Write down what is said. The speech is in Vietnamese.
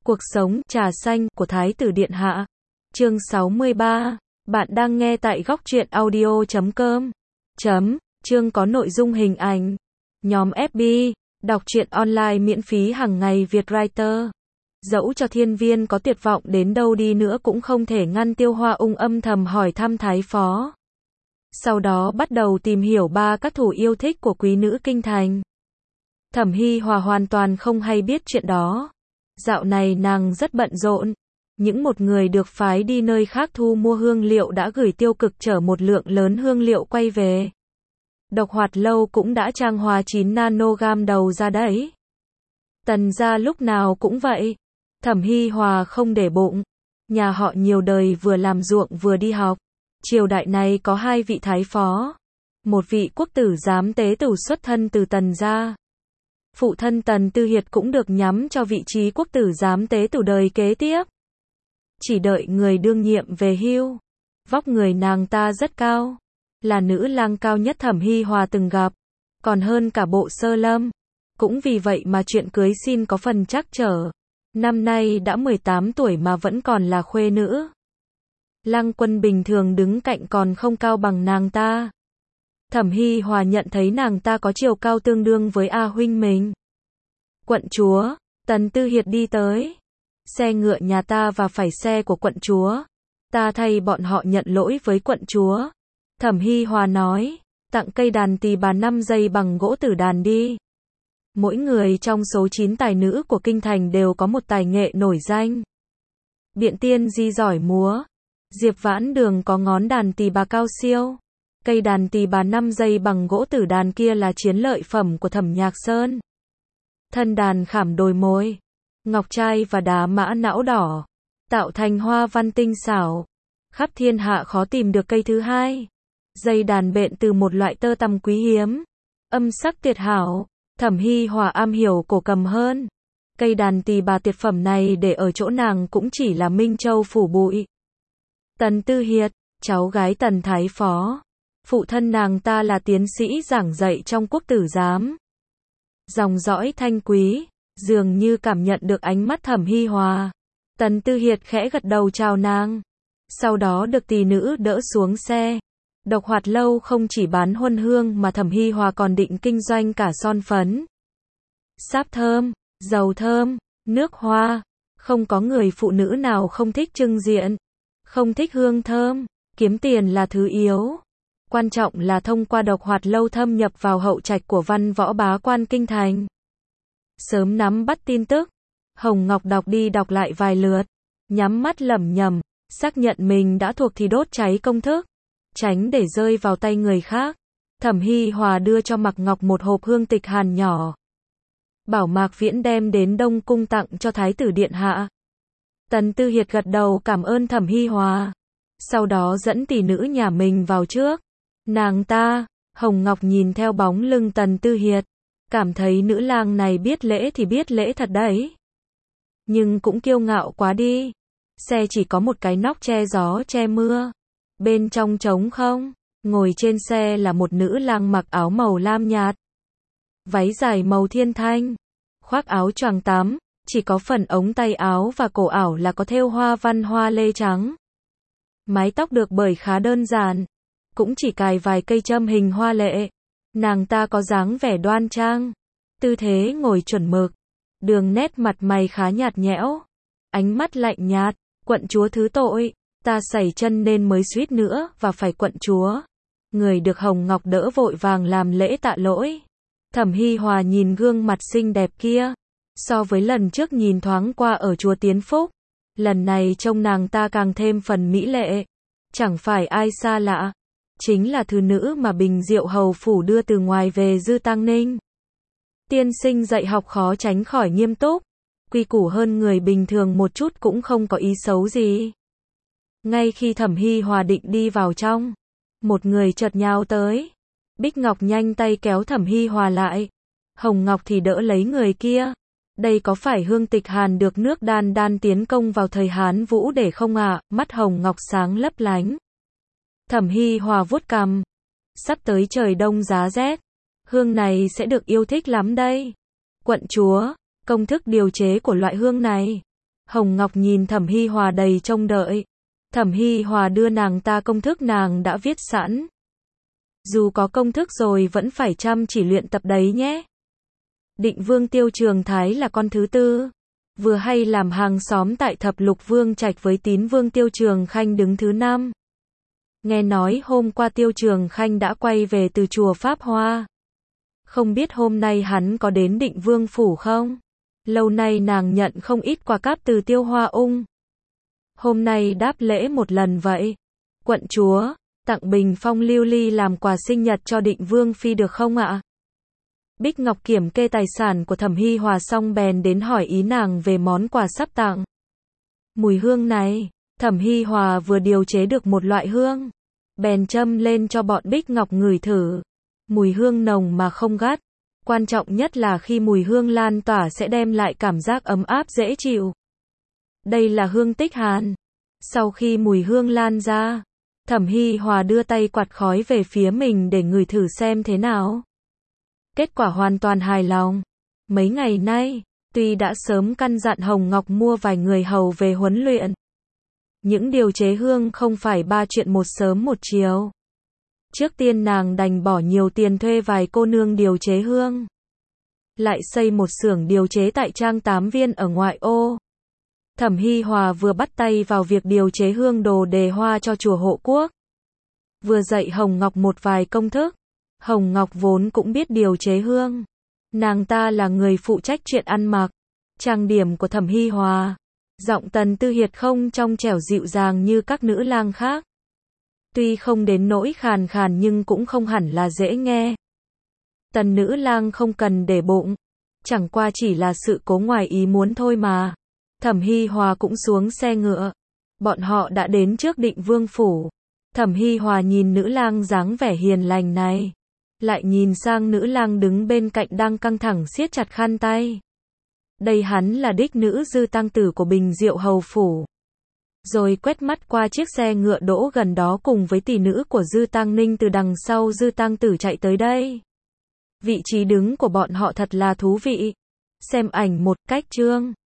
Cuộc sống trà xanh của Thái tử Điện Hạ. Chương 63. Bạn đang nghe tại góc truyện audio.com. Chương có nội dung hình ảnh. Nhóm FB. Đọc truyện online miễn phí hàng ngày Vietwriter. Dẫu cho thiên viên có tuyệt vọng đến đâu đi nữa cũng không thể ngăn Tiêu Hoa Ung âm thầm hỏi thăm Thái phó. Sau đó bắt đầu tìm hiểu ba các thủ yêu thích của quý nữ kinh thành. Thẩm Hi Hòa hoàn toàn không hay biết chuyện đó. Dạo này nàng rất bận rộn. Những một người được phái đi nơi khác thu mua hương liệu đã gửi Tiêu Cực chở một lượng lớn hương liệu quay về. Độc Hoạt Lâu cũng đã trang hòa 9 nanogam đầu ra đấy. Tần gia lúc nào cũng vậy. Thẩm Hi Hòa không để bụng. Nhà họ nhiều đời vừa làm ruộng vừa đi học. Triều đại này có 2 vị thái phó. Một vị quốc tử giám tế tử xuất thân từ Tần gia. Phụ thân Tần Tư Hiệt cũng được nhắm cho vị trí quốc tử giám tế tử đời kế tiếp. Chỉ đợi người đương nhiệm về hưu. Vóc người nàng ta rất cao. Là nữ lang cao nhất Thẩm Hi Hòa từng gặp. Còn hơn cả Bộ Sơ Lâm. Cũng vì vậy mà chuyện cưới xin có phần trắc trở. Năm nay đã 18 tuổi mà vẫn còn là khuê nữ. Lăng Quân bình thường đứng cạnh còn không cao bằng nàng ta. Thẩm Hi Hòa nhận thấy nàng ta có chiều cao tương đương với A huynh mình. Quận chúa, Tần Tư Hiệt đi tới. Xe ngựa nhà ta và phải xe của quận chúa. Ta thay bọn họ nhận lỗi với quận chúa. Thẩm Hi Hòa nói, tặng cây đàn tỳ bà 5 dây bằng gỗ tử đàn đi. Mỗi người trong số 9 tài nữ của kinh thành đều có một tài nghệ nổi danh. Biện Tiên Di giỏi múa. Diệp Vãn Đường có ngón đàn tỳ bà cao siêu. Cây đàn tỳ bà 5 dây bằng gỗ tử đàn kia là chiến lợi phẩm của Thẩm Nhạc Sơn. Thân đàn khảm đồi mồi, ngọc trai và đá mã não đỏ, tạo thành hoa văn tinh xảo. Khắp thiên hạ khó tìm được cây thứ hai. Dây đàn bện từ một loại tơ tằm quý hiếm. Âm sắc tuyệt hảo. Thẩm Hi Hòa am hiểu cổ cầm hơn. Cây đàn tỳ bà tuyệt phẩm này để ở chỗ nàng cũng chỉ là Minh Châu phủ bụi. Tần Tư Hiệt, cháu gái Tần Thái phó. Phụ thân nàng ta là tiến sĩ giảng dạy trong quốc tử giám. Dòng dõi thanh quý, dường như cảm nhận được ánh mắt Thẩm Hi Hòa. Tần Tư Hiệt khẽ gật đầu chào nàng. Sau đó được tỷ nữ đỡ xuống xe. Độc Hoạt Lâu không chỉ bán huân hương mà Thẩm Hi Hòa còn định kinh doanh cả son phấn, sáp thơm, dầu thơm, nước hoa. Không có người phụ nữ nào không thích trưng diện, không thích hương thơm. Kiếm tiền là thứ yếu. Quan trọng là thông qua Độc Hoạt Lâu thâm nhập vào hậu trạch của văn võ bá quan kinh thành. Sớm nắm bắt tin tức. Hồng Ngọc đọc đi đọc lại vài lượt. Nhắm mắt lẩm nhẩm, xác nhận mình đã thuộc thì đốt cháy công thức. Tránh để rơi vào tay người khác. Thẩm Hi Hòa đưa cho Mạc Ngọc một hộp hương tịch hàn nhỏ. Bảo Mạc Viễn đem đến Đông Cung tặng cho Thái tử Điện Hạ. Tần Tư Hiệt gật đầu cảm ơn Thẩm Hi Hòa. Sau đó dẫn tỷ nữ nhà mình vào trước. Nàng ta, Hồng Ngọc nhìn theo bóng lưng Tần Tư Hiệt. Cảm thấy nữ lang này biết lễ thì biết lễ thật đấy. Nhưng cũng kiêu ngạo quá đi. Xe chỉ có một cái nóc che gió che mưa. Bên trong trống không. Ngồi trên xe là một nữ lang mặc áo màu lam nhạt. Váy dài màu thiên thanh. Khoác áo choàng tắm. Chỉ có phần ống tay áo và cổ ảo là có thêu hoa văn hoa lê trắng. Mái tóc được bởi khá đơn giản. Cũng chỉ cài vài cây châm hình hoa lệ. Nàng ta có dáng vẻ đoan trang. Tư thế ngồi chuẩn mực. Đường nét mặt mày khá nhạt nhẽo. Ánh mắt lạnh nhạt. Quận chúa thứ tội. Ta sẩy chân nên mới suýt nữa và phải quận chúa. Người được Hồng Ngọc đỡ vội vàng làm lễ tạ lỗi. Thẩm Hi Hòa nhìn gương mặt xinh đẹp kia. So với lần trước nhìn thoáng qua ở chùa Tiến Phúc. Lần này trông nàng ta càng thêm phần mỹ lệ. Chẳng phải ai xa lạ. Chính là thứ nữ mà Bình Diệu Hầu Phủ đưa từ ngoài về Dư Tăng Ninh. Tiên sinh dạy học khó tránh khỏi nghiêm túc. Quy củ hơn người bình thường một chút cũng không có ý xấu gì. Ngay khi Thẩm Hi Hòa định đi vào trong, một người chợt nhào tới. Bích Ngọc nhanh tay kéo Thẩm Hi Hòa lại. Hồng Ngọc thì đỡ lấy người kia. Đây có phải hương tịch hàn được nước đan đan tiến công vào thời Hán Vũ để không ạ? Mắt Hồng Ngọc sáng lấp lánh. Thẩm Hi Hòa vuốt cằm. Sắp tới trời đông giá rét. Hương này sẽ được yêu thích lắm đây. Quận chúa, công thức điều chế của loại hương này. Hồng Ngọc nhìn Thẩm Hi Hòa đầy trông đợi. Thẩm Hi Hòa đưa nàng ta công thức nàng đã viết sẵn. Dù có công thức rồi vẫn phải chăm chỉ luyện tập đấy nhé. Định Vương Tiêu Trường Thái là con thứ tư. Vừa hay làm hàng xóm tại Thập Lục Vương Trạch với Tín Vương Tiêu Trường Khanh đứng thứ 5. Nghe nói hôm qua Tiêu Trường Khanh đã quay về từ chùa Pháp Hoa. Không biết hôm nay hắn có đến Định Vương Phủ không? Lâu nay nàng nhận không ít quà cáp từ Tiêu Hoa Ung. Hôm nay đáp lễ một lần vậy. Quận chúa, tặng bình phong lưu ly làm quà sinh nhật cho Định Vương Phi được không ạ? Bích Ngọc kiểm kê tài sản của Thẩm Hi Hòa xong bèn đến hỏi ý nàng về món quà sắp tặng. Mùi hương này, Thẩm Hi Hòa vừa điều chế được một loại hương. Bèn châm lên cho bọn Bích Ngọc ngửi thử. Mùi hương nồng mà không gắt. Quan trọng nhất là khi mùi hương lan tỏa sẽ đem lại cảm giác ấm áp dễ chịu. Đây là hương tích Hàn. Sau khi mùi hương lan ra, Thẩm Hi Hòa đưa tay quạt khói về phía mình để ngửi thử xem thế nào. Kết quả hoàn toàn hài lòng. Mấy ngày nay, tuy đã sớm căn dặn Hồng Ngọc mua vài người hầu về huấn luyện. Những điều chế hương không phải ba chuyện một sớm một chiều. Trước tiên nàng đành bỏ nhiều tiền thuê vài cô nương điều chế hương. Lại xây một xưởng điều chế tại Trang Tám Viên ở ngoại ô. Thẩm Hi Hòa vừa bắt tay vào việc điều chế hương đồ đề hoa cho chùa Hộ Quốc. Vừa dạy Hồng Ngọc một vài công thức. Hồng Ngọc vốn cũng biết điều chế hương. Nàng ta là người phụ trách chuyện ăn mặc. Trang điểm của Thẩm Hi Hòa. Giọng Tần Tư Hiệt không trong trẻo dịu dàng như các nữ lang khác. Tuy không đến nỗi khàn khàn nhưng cũng không hẳn là dễ nghe. Tần nữ lang không cần để bụng. Chẳng qua chỉ là sự cố ngoài ý muốn thôi mà. Thẩm Hi Hòa cũng xuống xe ngựa. Bọn họ đã đến trước Định Vương Phủ. Thẩm Hi Hòa nhìn nữ lang dáng vẻ hiền lành này. Lại nhìn sang nữ lang đứng bên cạnh đang căng thẳng siết chặt khăn tay. Đây hắn là đích nữ Dư Tăng Tử của Bình Diệu Hầu Phủ. Rồi quét mắt qua chiếc xe ngựa đỗ gần đó cùng với tỷ nữ của Dư Tăng Ninh từ đằng sau Dư Tăng Tử chạy tới đây. Vị trí đứng của bọn họ thật là thú vị. Xem ảnh một cách chương.